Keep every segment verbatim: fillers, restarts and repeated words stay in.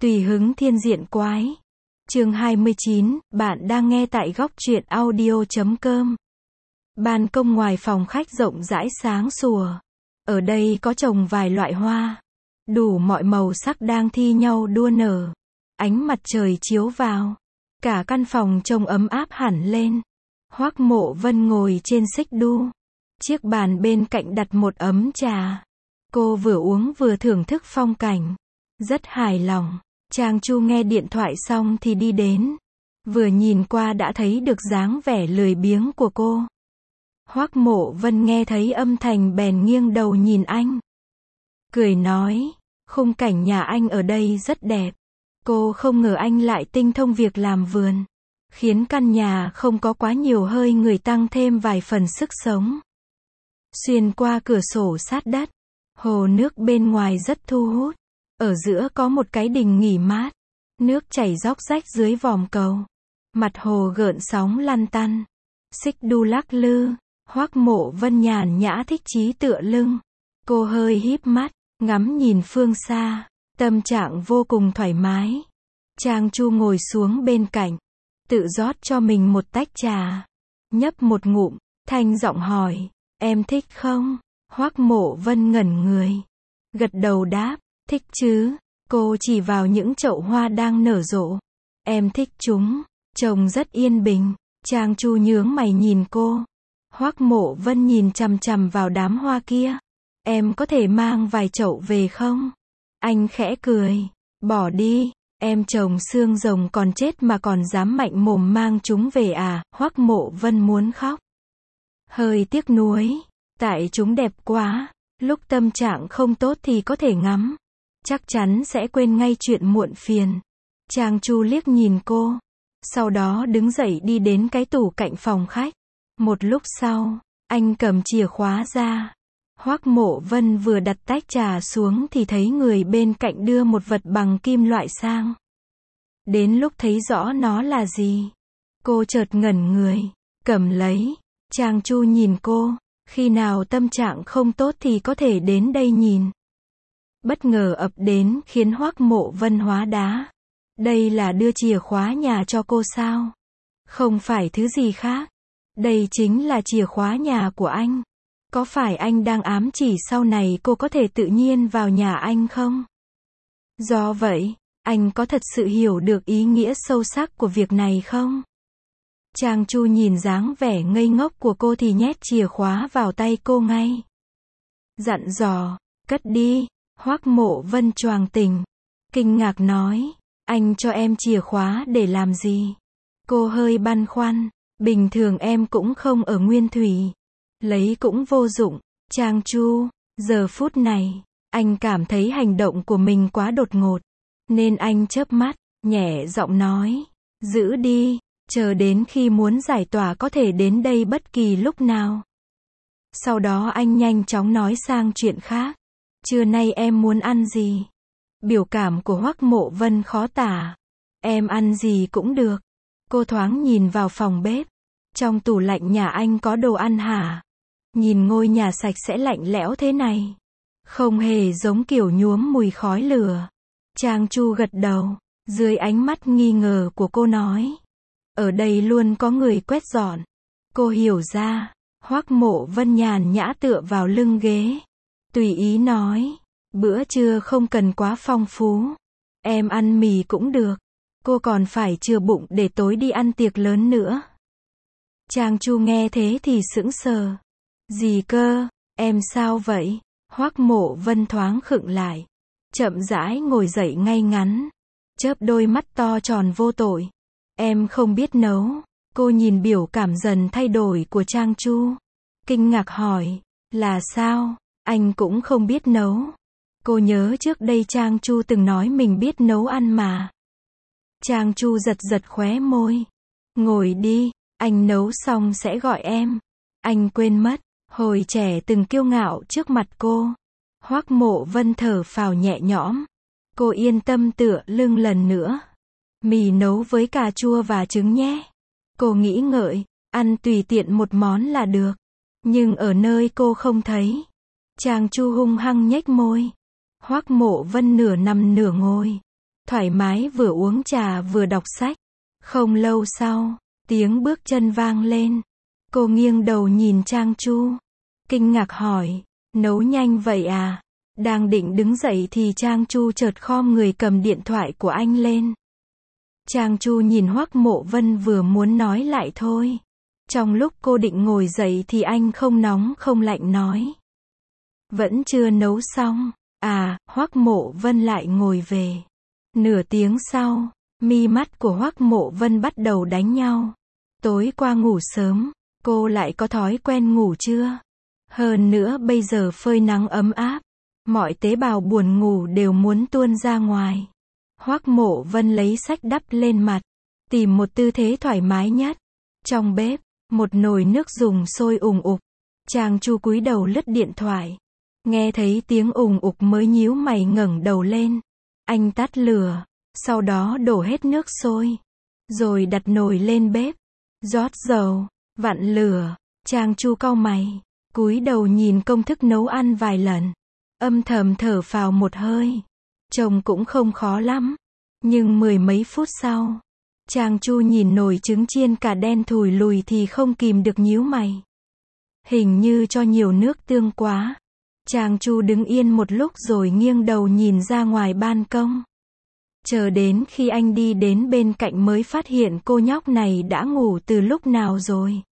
Tùy hứng thiên diện quái. Chương hai mươi chín, bạn đang nghe tại góc truyện audio chấm com. Ban công ngoài phòng khách rộng rãi sáng sủa. Ở đây có trồng vài loại hoa. Đủ mọi màu sắc đang thi nhau đua nở. Ánh mặt trời chiếu vào. Cả căn phòng trông ấm áp hẳn lên. Hoắc Mộ Vân ngồi trên xích đu. Chiếc bàn bên cạnh đặt một ấm trà. Cô vừa uống vừa thưởng thức phong cảnh. Rất hài lòng. Trang Chu nghe điện thoại xong thì đi đến. Vừa nhìn qua đã thấy được dáng vẻ lười biếng của cô. Hoắc Mộ Vân nghe thấy âm thanh bèn nghiêng đầu nhìn anh. Cười nói, khung cảnh nhà anh ở đây rất đẹp. Cô không ngờ anh lại tinh thông việc làm vườn. Khiến căn nhà không có quá nhiều hơi người tăng thêm vài phần sức sống. Xuyên qua cửa sổ sát đất. Hồ nước bên ngoài rất thu hút. Ở giữa có một cái đình nghỉ mát. Nước chảy róc rách dưới vòm cầu. Mặt hồ gợn sóng lăn tăn. Xích đu lắc lư. Hoắc Mộ Vân nhàn nhã thích chí tựa lưng. Cô hơi híp mắt, ngắm nhìn phương xa. Tâm trạng vô cùng thoải mái. Trang Chu ngồi xuống bên cạnh. Tự rót cho mình một tách trà. Nhấp một ngụm, thanh giọng hỏi, em thích không? Hoắc Mộ Vân ngẩn người. Gật đầu đáp, thích chứ. Cô chỉ vào những chậu hoa đang nở rộ. Em thích chúng, trông rất yên bình. Trang Chu nhướng mày nhìn cô. Hoắc Mộ Vân nhìn chằm chằm vào đám hoa kia. Em có thể mang vài chậu về không? Anh khẽ cười. Bỏ đi, em trồng xương rồng còn chết mà còn dám mạnh mồm mang chúng về à? Hoắc Mộ Vân muốn khóc. Hơi tiếc nuối. Tại chúng đẹp quá. Lúc tâm trạng không tốt thì có thể ngắm. Chắc chắn sẽ quên ngay chuyện muộn phiền. Trang Chu liếc nhìn cô. Sau đó đứng dậy đi đến cái tủ cạnh phòng khách. Một lúc sau, anh cầm chìa khóa ra. Hoắc Mộ Vân vừa đặt tách trà xuống thì thấy người bên cạnh đưa một vật bằng kim loại sang. Đến lúc thấy rõ nó là gì, cô chợt ngẩn người, cầm lấy. Trang Chu nhìn cô, khi nào tâm trạng không tốt thì có thể đến đây nhìn. Bất ngờ ập đến khiến Hoắc Mộ Vân hóa đá. Đây là đưa chìa khóa nhà cho cô sao? Không phải thứ gì khác. Đây chính là chìa khóa nhà của anh. Có phải anh đang ám chỉ sau này cô có thể tự nhiên vào nhà anh không? Do vậy, anh có thật sự hiểu được ý nghĩa sâu sắc của việc này không? Trang Chu nhìn dáng vẻ ngây ngốc của cô thì nhét chìa khóa vào tay cô ngay. Dặn dò, cất đi. Hoắc Mộ Vân choàng tỉnh. Kinh ngạc nói, anh cho em chìa khóa để làm gì? Cô hơi băn khoăn. Bình thường em cũng không ở Nguyên Thủy. Lấy cũng vô dụng. Trang Chu, giờ phút này, anh cảm thấy hành động của mình quá đột ngột. Nên anh chớp mắt, nhẹ giọng nói, giữ đi, chờ đến khi muốn giải tỏa có thể đến đây bất kỳ lúc nào. Sau đó anh nhanh chóng nói sang chuyện khác. Trưa nay em muốn ăn gì? Biểu cảm của Hoắc Mộ Vân khó tả. Em ăn gì cũng được. Cô thoáng nhìn vào phòng bếp. Trong tủ lạnh nhà anh có đồ ăn hả? Nhìn ngôi nhà sạch sẽ lạnh lẽo thế này. Không hề giống kiểu nhuốm mùi khói lửa. Trang Chu gật đầu. Dưới ánh mắt nghi ngờ của cô nói. Ở đây luôn có người quét dọn. Cô hiểu ra. Hoắc Mộ Vân nhàn nhã tựa vào lưng ghế. Tùy ý nói. Bữa trưa không cần quá phong phú. Em ăn mì cũng được. Cô còn phải chừa bụng để tối đi ăn tiệc lớn nữa. Trang Chu nghe thế thì sững sờ. Gì cơ, em sao vậy? Hoắc Mộ Vân thoáng khựng lại. Chậm rãi ngồi dậy ngay ngắn. Chớp đôi mắt to tròn vô tội. Em không biết nấu. Cô nhìn biểu cảm dần thay đổi của Trang Chu. Kinh ngạc hỏi. Là sao? Anh cũng không biết nấu. Cô nhớ trước đây Trang Chu từng nói mình biết nấu ăn mà. Trang Chu giật giật khóe môi. Ngồi đi. Anh nấu xong sẽ gọi em. Anh quên mất, hồi trẻ từng kiêu ngạo trước mặt cô. Hoắc Mộ Vân thở phào nhẹ nhõm. Cô yên tâm tựa lưng lần nữa. Mì nấu với cà chua và trứng nhé. Cô nghĩ ngợi, ăn tùy tiện một món là được. Nhưng ở nơi cô không thấy. Trang Chu hung hăng nhếch môi. Hoắc Mộ Vân nửa nằm nửa ngồi. thoải mái vừa uống trà vừa đọc sách. Không lâu sau, tiếng bước chân vang lên. Cô nghiêng đầu nhìn Trang Chu, kinh ngạc hỏi, nấu nhanh vậy à? Đang định đứng dậy thì Trang Chu chợt khom người cầm điện thoại của anh lên. Trang Chu nhìn Hoắc Mộ Vân vừa muốn nói lại thôi. Trong lúc cô định ngồi dậy thì anh không nóng không lạnh nói, vẫn chưa nấu xong. À, Hoắc Mộ Vân lại ngồi về. Nửa tiếng sau, mi mắt của Hoắc Mộ Vân bắt đầu đánh nhau. Tối qua ngủ sớm, cô lại có thói quen ngủ trưa. Hơn nữa bây giờ phơi nắng ấm áp, mọi tế bào buồn ngủ đều muốn tuôn ra ngoài. Hoắc Mộ Vân lấy sách đắp lên mặt, tìm một tư thế thoải mái nhất. Trong bếp, một nồi nước dùng sôi ùng ục. Trang Chu cúi đầu lướt điện thoại. Nghe thấy tiếng ùng ục mới nhíu mày ngẩng đầu lên. Anh tắt lửa, sau đó đổ hết nước sôi, rồi đặt nồi lên bếp, rót dầu, vặn lửa. Trang Chu cau mày, cúi đầu nhìn công thức nấu ăn vài lần, âm thầm thở phào một hơi. Trông cũng không khó lắm. Nhưng mười mấy phút sau, Trang Chu nhìn nồi trứng chiên cả đen thùi lùi thì không kìm được nhíu mày. Hình như cho nhiều nước tương quá. Trang Chu đứng yên một lúc rồi nghiêng đầu nhìn ra ngoài ban công. Chờ đến khi anh đi đến bên cạnh mới phát hiện cô nhóc này đã ngủ từ lúc nào rồi.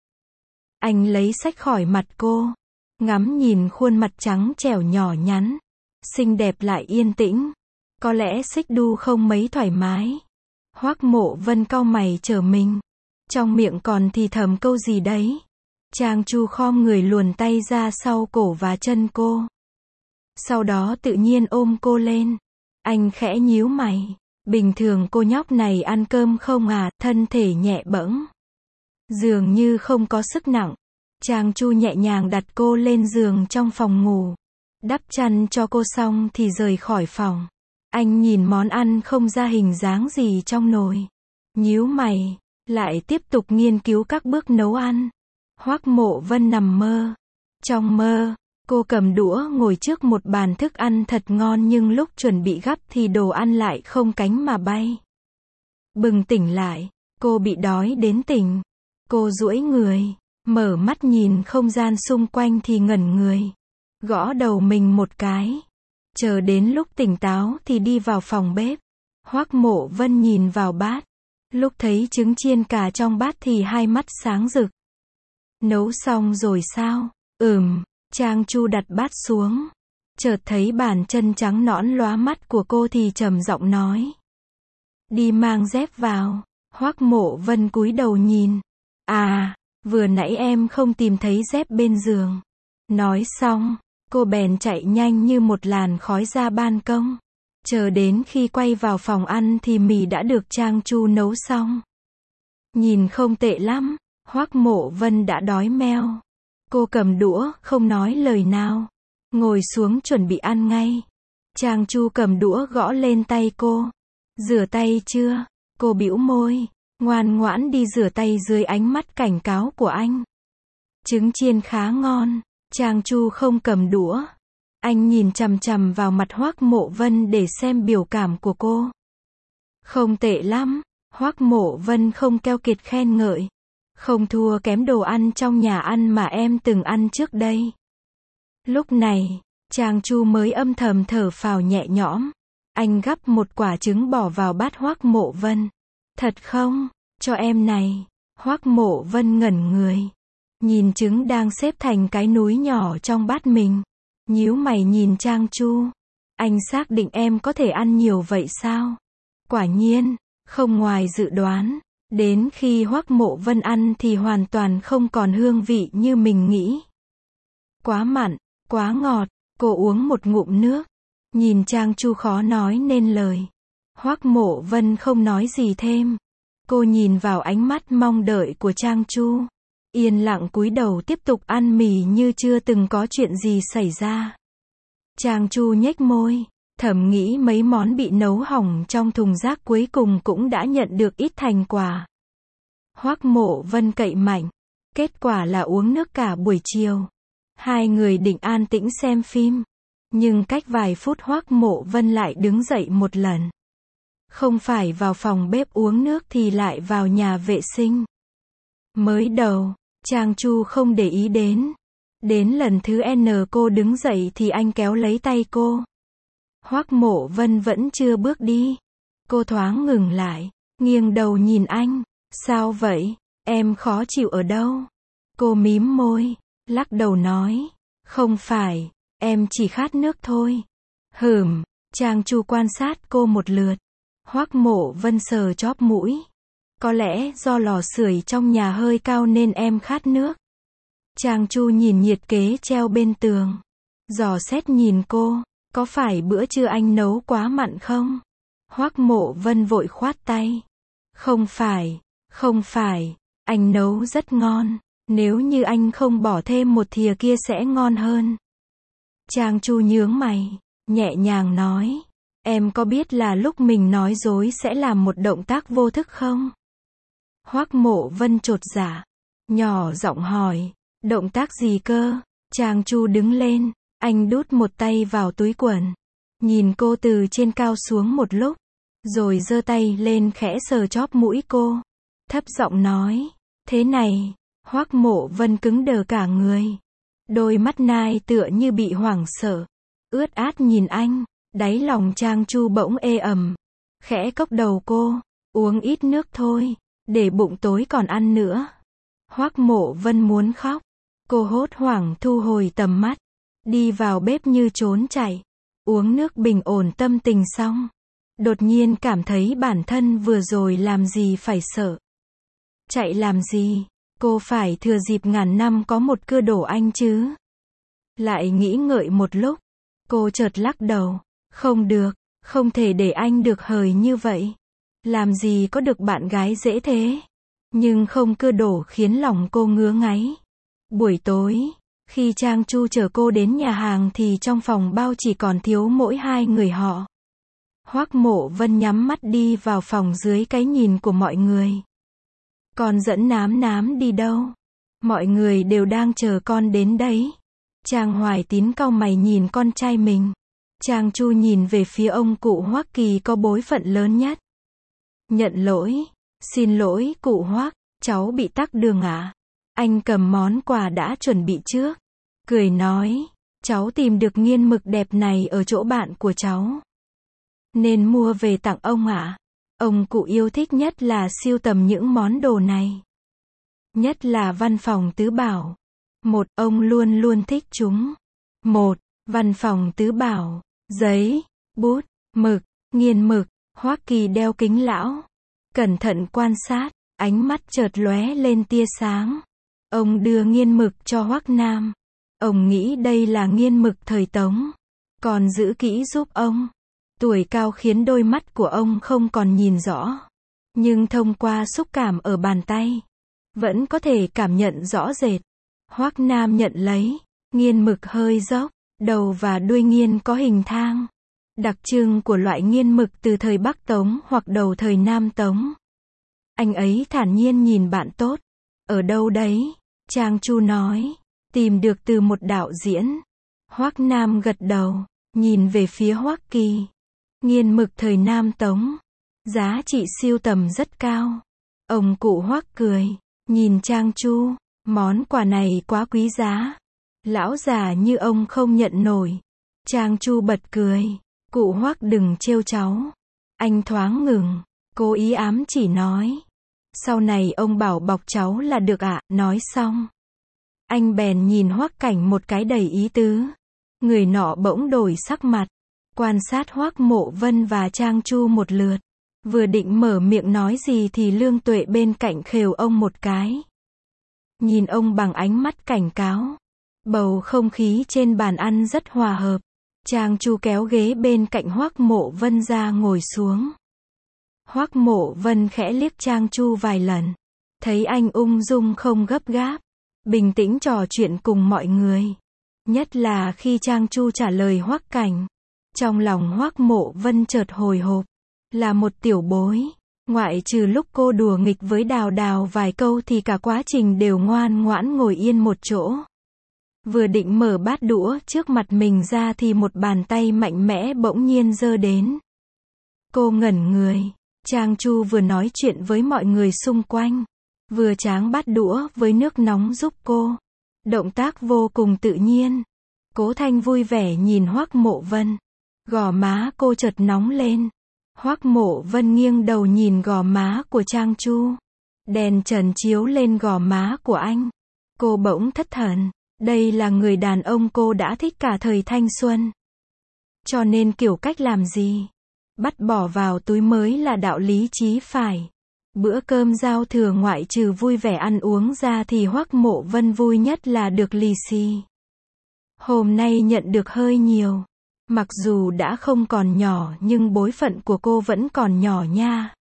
Anh lấy sách khỏi mặt cô, ngắm nhìn khuôn mặt trắng trẻo nhỏ nhắn, xinh đẹp lại yên tĩnh. Có lẽ xích đu không mấy thoải mái. Hoắc Mộ Vân cau mày trở mình, trong miệng còn thì thầm câu gì đấy. Trang Chu khom người luồn tay ra sau cổ và chân cô. Sau đó tự nhiên ôm cô lên. Anh khẽ nhíu mày. Bình thường cô nhóc này ăn cơm không à, thân thể nhẹ bẫng, dường như không có sức nặng. Trang Chu nhẹ nhàng đặt cô lên giường trong phòng ngủ, đắp chăn cho cô xong thì rời khỏi phòng. Anh nhìn món ăn không ra hình dáng gì trong nồi, nhíu mày, lại tiếp tục nghiên cứu các bước nấu ăn. Hoắc Mộ Vân nằm mơ. Trong mơ, cô cầm đũa ngồi trước một bàn thức ăn thật ngon nhưng lúc chuẩn bị gắp thì đồ ăn lại không cánh mà bay. Bừng tỉnh lại, cô bị đói đến tỉnh. Cô duỗi người, mở mắt nhìn không gian xung quanh thì ngẩn người, gõ đầu mình một cái. Chờ đến lúc tỉnh táo thì đi vào phòng bếp. Hoắc Mộ Vân nhìn vào bát. Lúc thấy trứng chiên cà trong bát thì hai mắt sáng rực. Nấu xong rồi sao? Ừm. Trang Chu đặt bát xuống. Chợt thấy bàn chân trắng nõn lóa mắt của cô thì trầm giọng nói, đi mang dép vào. Hoắc Mộ Vân cúi đầu nhìn. À, vừa nãy em không tìm thấy dép bên giường. Nói xong, cô bèn chạy nhanh như một làn khói ra ban công. Chờ đến khi quay vào phòng ăn thì mì đã được Trang Chu nấu xong. Nhìn không tệ lắm. Hoắc Mộ Vân đã đói meo. Cô cầm đũa, không nói lời nào, ngồi xuống chuẩn bị ăn ngay. Trang Chu cầm đũa gõ lên tay cô. Rửa tay chưa? Cô bĩu môi, ngoan ngoãn đi rửa tay dưới ánh mắt cảnh cáo của anh. Trứng chiên khá ngon. Trang Chu không cầm đũa. Anh nhìn chằm chằm vào mặt Hoắc Mộ Vân để xem biểu cảm của cô. Không tệ lắm. Hoắc Mộ Vân không keo kiệt khen ngợi. Không thua kém đồ ăn trong nhà ăn mà em từng ăn trước đây. Lúc này, Trang Chu mới âm thầm thở phào nhẹ nhõm. Anh gắp một quả trứng bỏ vào bát Hoắc Mộ Vân. Thật không? Cho em này. Hoắc Mộ Vân ngẩn người, nhìn trứng đang xếp thành cái núi nhỏ trong bát mình, nhíu mày nhìn Trang Chu. Anh xác định em có thể ăn nhiều vậy sao? Quả nhiên, không ngoài dự đoán. Đến khi Hoắc Mộ Vân ăn thì hoàn toàn không còn hương vị như mình nghĩ. Quá mặn, quá ngọt. Cô uống một ngụm nước, nhìn Trang Chu khó nói nên lời. Hoắc Mộ Vân không nói gì thêm. Cô nhìn vào ánh mắt mong đợi của Trang Chu, yên lặng cúi đầu tiếp tục ăn mì như chưa từng có chuyện gì xảy ra. Trang Chu nhếch môi, thầm nghĩ mấy món bị nấu hỏng trong thùng rác cuối cùng cũng đã nhận được ít thành quả. Hoắc Mộ Vân cậy mạnh, kết quả là uống nước cả buổi chiều. Hai người định an tĩnh xem phim, nhưng cách vài phút Hoắc Mộ Vân lại đứng dậy một lần. Không phải vào phòng bếp uống nước thì lại vào nhà vệ sinh. Mới đầu, Trang Chu không để ý đến. Đến lần thứ N cô đứng dậy thì anh kéo lấy tay cô. Hoắc Mộ Vân vẫn chưa bước đi. Cô thoáng ngừng lại, nghiêng đầu nhìn anh. Sao vậy? Em khó chịu ở đâu? Cô mím môi, lắc đầu nói. Không phải, em chỉ khát nước thôi. Hừm, Trang Chu quan sát cô một lượt. Hoắc Mộ Vân sờ chóp mũi. Có lẽ do lò sưởi trong nhà hơi cao nên em khát nước. Trang Chu nhìn nhiệt kế treo bên tường. Dò xét nhìn cô. Có phải bữa trưa anh nấu quá mặn không? Hoắc Mộ Vân vội khoát tay. Không phải, không phải, anh nấu rất ngon. Nếu như anh không bỏ thêm một thìa kia sẽ ngon hơn. Trang Chu nhướng mày, nhẹ nhàng nói. Em có biết là lúc mình nói dối sẽ làm một động tác vô thức không? Hoắc Mộ Vân chột dạ, nhỏ giọng hỏi. Động tác gì cơ? Trang Chu đứng lên, anh đút một tay vào túi quần. Nhìn cô từ trên cao xuống một lúc, rồi giơ tay lên khẽ sờ chóp mũi cô. Thấp giọng nói. Thế này. Hoắc Mộ Vân cứng đờ cả người. Đôi mắt nai tựa như bị hoảng sợ. Ướt át nhìn anh. Đáy lòng Trang Chu bỗng ê ẩm. Khẽ cốc đầu cô. Uống ít nước thôi. Để bụng tối còn ăn nữa. Hoắc Mộ Vân muốn khóc. Cô hốt hoảng thu hồi tầm mắt. Đi vào bếp như trốn chạy. Uống nước bình ổn tâm tình xong. Đột nhiên cảm thấy bản thân vừa rồi làm gì phải sợ. Chạy làm gì? Cô phải thừa dịp ngàn năm có một cưa đổ anh chứ. Lại nghĩ ngợi một lúc. Cô chợt lắc đầu. Không được, không thể để anh được hời như vậy. Làm gì có được bạn gái dễ thế. Nhưng không cưa đổ khiến lòng cô ngứa ngáy. Buổi tối, khi Trang Chu chở cô đến nhà hàng thì trong phòng bao chỉ còn thiếu mỗi hai người họ. Hoắc Mộ Vân nhắm mắt đi vào phòng dưới cái nhìn của mọi người. Con dẫn Nám Nám đi đâu? Mọi người đều đang chờ con đến đấy. Trang Hoài Tín cau mày nhìn con trai mình. Trang Chu nhìn về phía ông cụ Hoắc Kỳ có bối phận lớn nhất. Nhận lỗi. Xin lỗi cụ Hoắc, cháu bị tắc đường ạ. À? Anh cầm món quà đã chuẩn bị trước. Cười nói. Cháu tìm được nghiên mực đẹp này ở chỗ bạn của cháu. Nên mua về tặng ông ạ. À? Ông cụ yêu thích nhất là sưu tầm những món đồ này. Nhất là văn phòng tứ bảo. Một, ông luôn luôn thích chúng. Một, văn phòng tứ bảo, giấy, bút, mực, nghiên mực. Hoắc Kỳ đeo kính lão. Cẩn thận quan sát, ánh mắt chợt lóe lên tia sáng. Ông đưa nghiên mực cho Hoắc Nam. Ông nghĩ đây là nghiên mực thời Tống. Còn giữ kỹ giúp ông. Tuổi cao khiến đôi mắt của ông không còn nhìn rõ. Nhưng thông qua xúc cảm ở bàn tay, vẫn có thể cảm nhận rõ rệt. Hoắc Nam nhận lấy. Nghiên mực hơi dốc. Đầu và đuôi nghiên có hình thang. Đặc trưng của loại nghiên mực từ thời Bắc Tống hoặc đầu thời Nam Tống. Anh ấy thản nhiên nhìn bạn tốt. Ở đâu đấy? Trang Chu nói. Tìm được từ một đạo diễn. Hoắc Nam gật đầu. Nhìn về phía Hoắc Kỳ. Nghiên mực thời Nam Tống. Giá trị sưu tầm rất cao. Ông cụ Hoắc cười. Nhìn Trang Chu. Món quà này quá quý giá. Lão già như ông không nhận nổi. Trang Chu bật cười. Cụ Hoắc đừng trêu cháu. Anh thoáng ngừng. Cố ý ám chỉ nói. Sau này ông bảo bọc cháu là được ạ. À? Nói xong. Anh bèn nhìn Hoắc Cảnh một cái đầy ý tứ. Người nọ bỗng đổi sắc mặt. Quan sát Hoắc Mộ Vân và Trang Chu một lượt. Vừa định mở miệng nói gì thì Lương Tuệ bên cạnh khều ông một cái. Nhìn ông bằng ánh mắt cảnh cáo. Bầu không khí trên bàn ăn rất hòa hợp. Trang Chu kéo ghế bên cạnh Hoắc Mộ Vân ra ngồi xuống. Hoắc Mộ Vân khẽ liếc Trang Chu vài lần. Thấy anh ung dung không gấp gáp. Bình tĩnh trò chuyện cùng mọi người. Nhất là khi Trang Chu trả lời Hoắc Cảnh. Trong lòng Hoắc Mộ Vân chợt hồi hộp. Là một tiểu bối. Ngoại trừ lúc cô đùa nghịch với Đào Đào vài câu thì cả quá trình đều ngoan ngoãn ngồi yên một chỗ. Vừa định mở bát đũa trước mặt mình ra thì một bàn tay mạnh mẽ bỗng nhiên giơ đến. Cô ngẩn người. Trang Chu vừa nói chuyện với mọi người xung quanh, vừa tráng bát đũa với nước nóng giúp cô. Động tác vô cùng tự nhiên. Cố Thanh vui vẻ nhìn Hoắc Mộ Vân. Gò má cô chợt nóng lên. Hoắc Mộ Vân nghiêng đầu nhìn gò má của Trang Chu. Đèn trần chiếu lên gò má của anh. Cô bỗng thất thần. Đây là người đàn ông cô đã thích cả thời thanh xuân. Cho nên kiểu cách làm gì? Bắt bỏ vào túi mới là đạo lý chí phải. Bữa cơm giao thừa ngoại trừ vui vẻ ăn uống ra thì Hoắc Mộ Vân vui nhất là được lì xì. Hôm nay nhận được hơi nhiều. Mặc dù đã không còn nhỏ nhưng bối phận của cô vẫn còn nhỏ nha.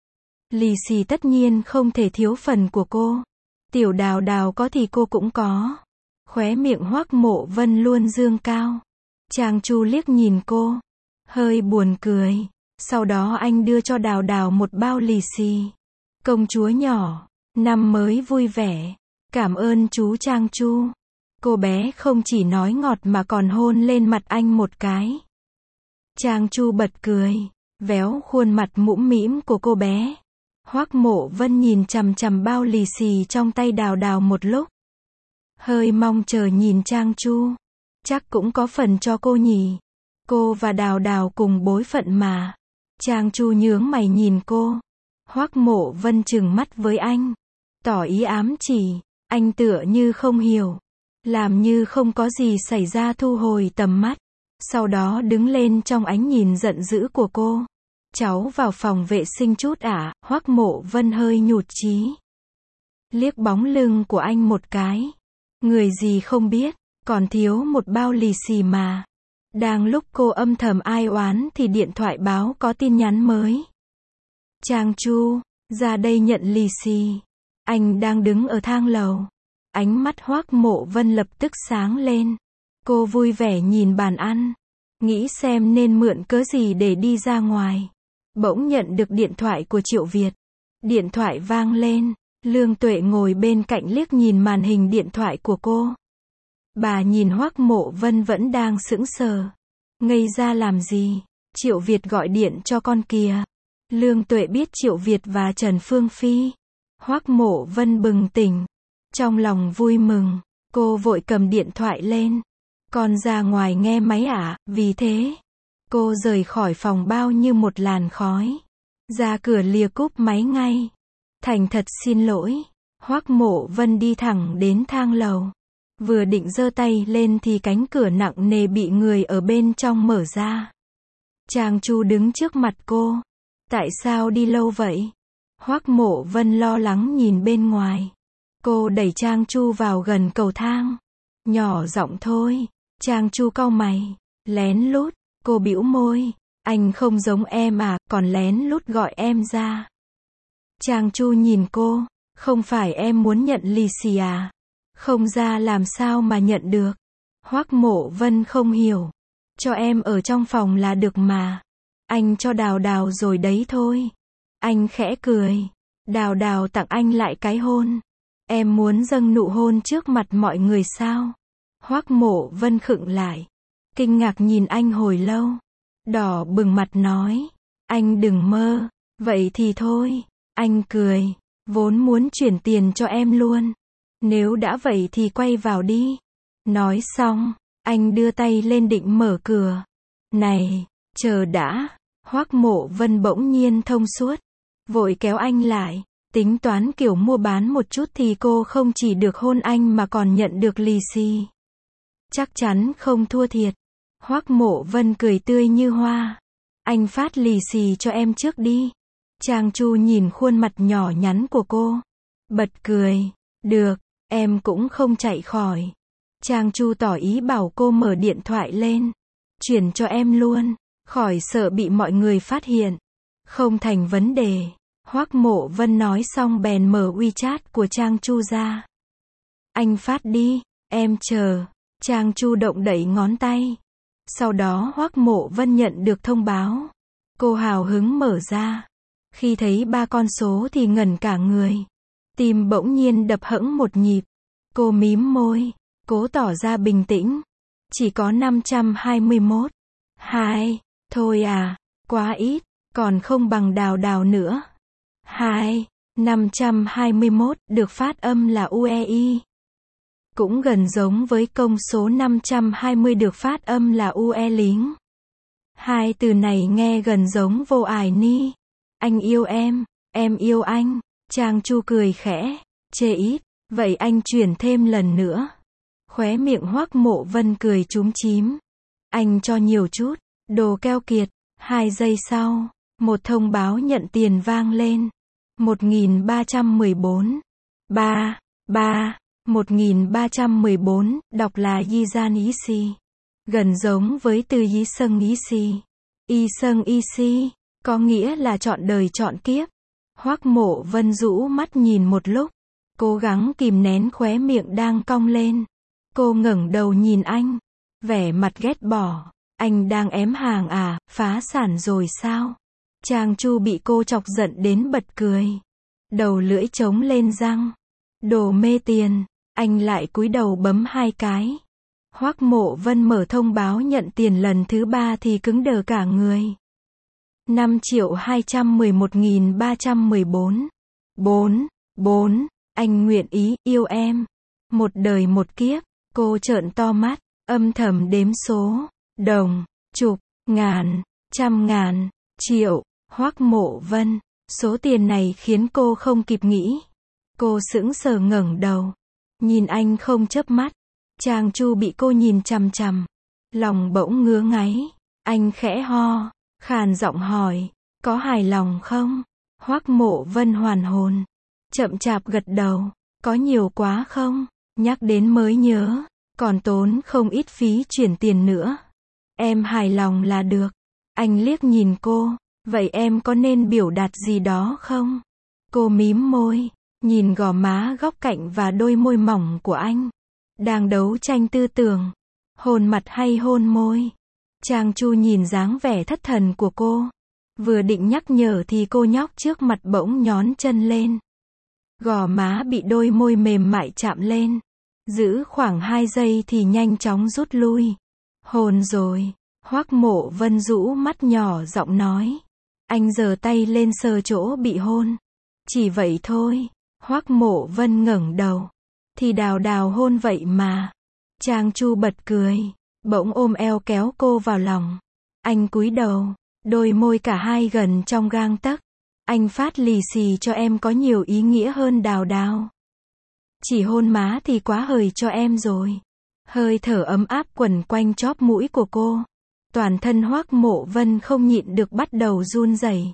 Lì xì tất nhiên không thể thiếu phần của cô. Tiểu Đào Đào có thì cô cũng có. Khóe miệng Hoắc Mộ Vân luôn dương cao. Trang Chu liếc nhìn cô. Hơi buồn cười. Sau đó anh đưa cho Đào Đào một bao lì xì. Công chúa nhỏ, năm mới vui vẻ. Cảm ơn chú Trang Chu. Cô bé không chỉ nói ngọt mà còn hôn lên mặt anh một cái. Trang Chu bật cười, véo khuôn mặt mũm mĩm của cô bé. Hoắc Mộ Vân nhìn chằm chằm bao lì xì trong tay Đào Đào một lúc. Hơi mong chờ nhìn Trang Chu. Chắc cũng có phần cho cô nhỉ. Cô và Đào Đào cùng bối phận mà. Trang Chu nhướng mày nhìn cô. Hoắc Mộ Vân trừng mắt với anh. Tỏ ý ám chỉ. Anh tựa như không hiểu. Làm như không có gì xảy ra thu hồi tầm mắt. Sau đó đứng lên trong ánh nhìn giận dữ của cô. Cháu vào phòng vệ sinh chút ạ, à? Hoắc Mộ Vân hơi nhụt chí. Liếc bóng lưng của anh một cái. Người gì không biết, còn thiếu một bao lì xì mà. Đang lúc cô âm thầm ai oán thì điện thoại báo có tin nhắn mới. Trang Chu, ra đây nhận lì xì. Anh đang đứng ở thang lầu. Ánh mắt Hoắc Mộ Vân lập tức sáng lên. Cô vui vẻ nhìn bàn ăn. Nghĩ xem nên mượn cớ gì để đi ra ngoài. Bỗng nhận được điện thoại của Triệu Việt. Điện thoại vang lên. Lương Tuệ ngồi bên cạnh liếc nhìn màn hình điện thoại của cô. Bà nhìn Hoắc Mộ Vân vẫn đang sững sờ. Ngây ra làm gì? Triệu Việt gọi điện cho con kìa. Lương Tuệ biết Triệu Việt và Trần Phương Phi. Hoắc Mộ Vân bừng tỉnh. Trong lòng vui mừng, cô vội cầm điện thoại lên. Con ra ngoài nghe máy ạ, à? Vì thế, cô rời khỏi phòng bao như một làn khói. Ra cửa lìa cúp máy ngay. Thành thật xin lỗi. Hoắc Mộ Vân đi thẳng đến thang lầu. Vừa định giơ tay lên thì cánh cửa nặng nề bị người ở bên trong mở ra. Trang Chu đứng trước mặt cô. Tại sao đi lâu vậy? Hoắc Mộ Vân lo lắng nhìn bên ngoài. Cô đẩy Trang Chu vào gần cầu thang. Nhỏ giọng thôi. Trang Chu cau mày. Lén lút. Cô bĩu môi. Anh không giống em à, còn lén lút gọi em ra. Trang Chu nhìn cô. Không phải em muốn nhận lì xì à? Không ra làm sao mà nhận được. Hoắc Mộ Vân không hiểu. Cho em ở trong phòng là được mà. Anh cho Đào Đào rồi đấy thôi. Anh khẽ cười. Đào Đào tặng anh lại cái hôn. Em muốn dâng nụ hôn trước mặt mọi người sao? Hoắc Mộ Vân khựng lại. Kinh ngạc nhìn anh hồi lâu. Đỏ bừng mặt nói. Anh đừng mơ. Vậy thì thôi. Anh cười. Vốn muốn chuyển tiền cho em luôn. Nếu đã vậy thì quay vào đi. Nói xong, anh đưa tay lên định mở cửa. Này, chờ đã. Hoắc Mộ Vân bỗng nhiên thông suốt. Vội kéo anh lại. Tính toán kiểu mua bán một chút thì cô không chỉ được hôn anh mà còn nhận được lì xì. Chắc chắn không thua thiệt. Hoắc Mộ Vân cười tươi như hoa. Anh phát lì xì cho em trước đi. Trang Chu nhìn khuôn mặt nhỏ nhắn của cô. Bật cười. Được, em cũng không chạy khỏi. Trang Chu tỏ ý bảo cô mở điện thoại lên. Chuyển cho em luôn. Khỏi sợ bị mọi người phát hiện. Không thành vấn đề. Hoắc Mộ Vân nói xong bèn mở WeChat của Trang Chu ra. Anh phát đi, em chờ. Trang Chu động đẩy ngón tay. Sau đó Hoắc Mộ Vân nhận được thông báo. Cô hào hứng mở ra. Khi thấy ba con số thì ngẩn cả người. Tim bỗng nhiên đập hẫng một nhịp. Cô mím môi, cố tỏ ra bình tĩnh. Chỉ có năm trăm hai mươi mốt. Hai, thôi à, quá ít. còn không bằng Đào Đào nữa. hai. năm trăm hai mươi mốt, được phát âm là u e i. Cũng gần giống với công số năm trăm hai mươi được phát âm là u e lính. Hai từ này nghe gần giống vô ải ni. Anh yêu em, em yêu anh. Trang Chu cười khẽ, chê ít, vậy anh chuyển thêm lần nữa. Khóe miệng Hoắc Mộ Vân cười chúm chím. Anh cho nhiều chút, đồ keo kiệt. Hai giây sau, một thông báo nhận tiền vang lên. một nghìn ba trăm mười bốn. ba. ba. một nghìn ba trăm mười bốn, đọc là Yizan Isi. Gần giống với từ Yi Sâng Isi. Y Sâng Isi, có nghĩa là chọn đời chọn kiếp. Hoắc Mộ Vân rũ mắt nhìn một lúc, cố gắng kìm nén khóe miệng đang cong lên. Cô ngẩng đầu nhìn anh, vẻ mặt ghét bỏ. Anh đang ém hàng à, phá sản rồi sao? Trang Chu bị cô chọc giận đến bật cười. Đầu lưỡi trống lên răng. Đồ mê tiền. Anh lại cúi đầu bấm hai cái. Hoắc Mộ Vân mở thông báo nhận tiền lần thứ ba thì cứng đờ cả người. năm triệu hai trăm mười một nghìn ba trăm mười bốn. bốn. bốn. Anh nguyện ý, yêu em. Một đời một kiếp. Cô trợn to mắt, âm thầm đếm số. Đồng, chục, ngàn, trăm ngàn, triệu. Hoắc Mộ Vân. Số tiền này khiến cô không kịp nghĩ. Cô sững sờ ngẩng đầu. Nhìn anh không chớp mắt. Trang Chu bị cô nhìn chằm chằm. Lòng bỗng ngứa ngáy. Anh khẽ ho, khàn giọng hỏi, có hài lòng không? Hoắc Mộ Vân hoàn hồn. Chậm chạp gật đầu. Có nhiều quá không? Nhắc đến mới nhớ. Còn tốn không ít phí chuyển tiền nữa. Em hài lòng là được. Anh liếc nhìn cô. Vậy em có nên biểu đạt gì đó không? Cô mím môi. Nhìn gò má góc cạnh và đôi môi mỏng của anh. Đang đấu tranh tư tưởng. Hôn mặt hay hôn môi? Trang Chu nhìn dáng vẻ thất thần của cô. Vừa định nhắc nhở thì cô nhóc trước mặt bỗng nhón chân lên. Gò má bị đôi môi mềm mại chạm lên. Giữ khoảng hai giây thì nhanh chóng rút lui. Hôn rồi. Hoắc Mộ Vân rũ mắt nhỏ giọng nói. Anh giơ tay lên sờ chỗ bị hôn. Chỉ vậy thôi. Hoắc Mộ Vân ngẩng đầu. Thì Đào Đào hôn vậy mà. Trang Chu bật cười. Bỗng ôm eo kéo cô vào lòng. Anh cúi đầu. Đôi môi cả hai gần trong gang tấc. Anh phát lì xì cho em có nhiều ý nghĩa hơn Đào Đào. Chỉ hôn má thì quá hời cho em rồi. Hơi thở ấm áp quẩn quanh chóp mũi của cô. Toàn thân Hoắc Mộ Vân không nhịn được bắt đầu run rẩy.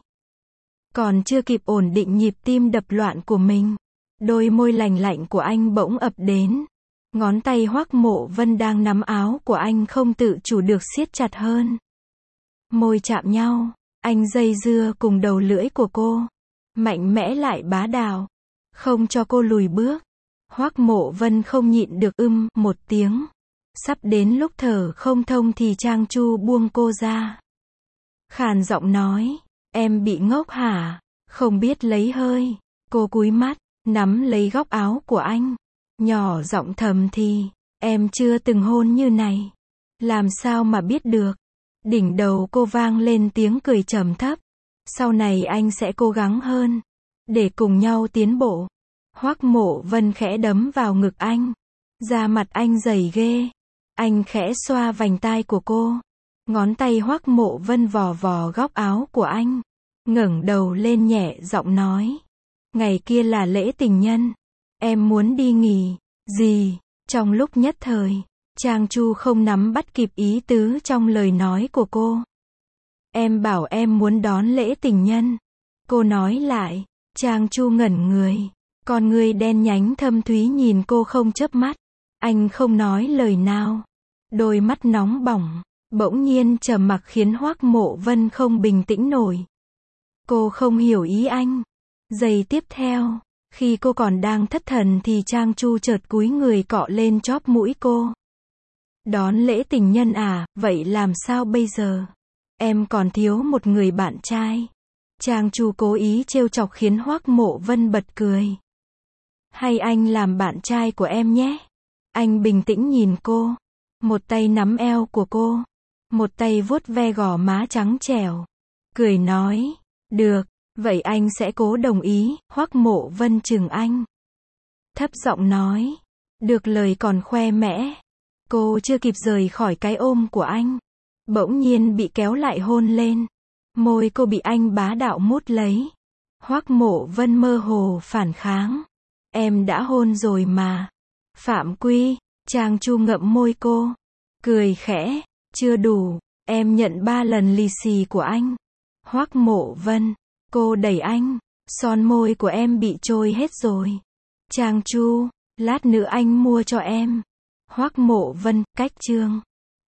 Còn chưa kịp ổn định nhịp tim đập loạn của mình. Đôi môi lành lạnh của anh bỗng ập đến. Ngón tay Hoắc Mộ Vân đang nắm áo của anh không tự chủ được siết chặt hơn. Môi chạm nhau. Anh dây dưa cùng đầu lưỡi của cô. Mạnh mẽ lại bá đạo. Không cho cô lùi bước. Hoắc Mộ Vân không nhịn được ưm một tiếng. Sắp đến lúc thở không thông thì Trang Chu buông cô ra. Khàn giọng nói. Em bị ngốc hả? Không biết lấy hơi. Cô cúi mắt, nắm lấy góc áo của anh. Nhỏ giọng thầm thì. Em chưa từng hôn như này. Làm sao mà biết được? Đỉnh đầu cô vang lên tiếng cười trầm thấp. Sau này anh sẽ cố gắng hơn. Để cùng nhau tiến bộ. Hoắc Mộ Vân khẽ đấm vào ngực anh. Da mặt anh dày ghê. Anh khẽ xoa vành tai của cô. Ngón tay Hoắc Mộ Vân vò vò góc áo của anh. Ngẩng đầu lên nhẹ giọng nói. Ngày kia là lễ tình nhân. Em muốn đi nghỉ. Gì? Trong lúc nhất thời, Trang Chu không nắm bắt kịp ý tứ trong lời nói của cô. Em bảo em muốn đón lễ tình nhân. Cô nói lại. Trang Chu ngẩn người. Con người đen nhánh thâm thúy nhìn cô không chớp mắt. Anh không nói lời nào. Đôi mắt nóng bỏng. Bỗng nhiên trầm mặc khiến Hoắc Mộ Vân không bình tĩnh nổi. Cô không hiểu ý anh. Giây tiếp theo, khi cô còn đang thất thần thì Trang Chu chợt cúi người cọ lên chóp mũi cô. Đón lễ tình nhân à, vậy làm sao bây giờ? Em còn thiếu một người bạn trai. Trang Chu cố ý trêu chọc khiến Hoắc Mộ Vân bật cười. Hay anh làm bạn trai của em nhé. Anh bình tĩnh nhìn cô. Một tay nắm eo của cô. Một tay vuốt ve gò má trắng trẻo. cười nói, được, vậy anh sẽ cố đồng ý, Hoắc Mộ Vân chừng anh. Thấp giọng nói, được lời còn khoe mẽ. Cô chưa kịp rời khỏi cái ôm của anh, bỗng nhiên bị kéo lại hôn lên. Môi cô bị anh bá đạo mút lấy. Hoắc Mộ Vân mơ hồ phản kháng. Em đã hôn rồi mà. Phạm Quy, Trang Chu ngậm môi cô. Cười khẽ, chưa đủ, em nhận ba lần lì xì của anh. Hoắc Mộ Vân, cô đẩy anh, son môi của em bị trôi hết rồi. Trang Chu, lát nữa anh mua cho em. Hoắc Mộ Vân, cách chương.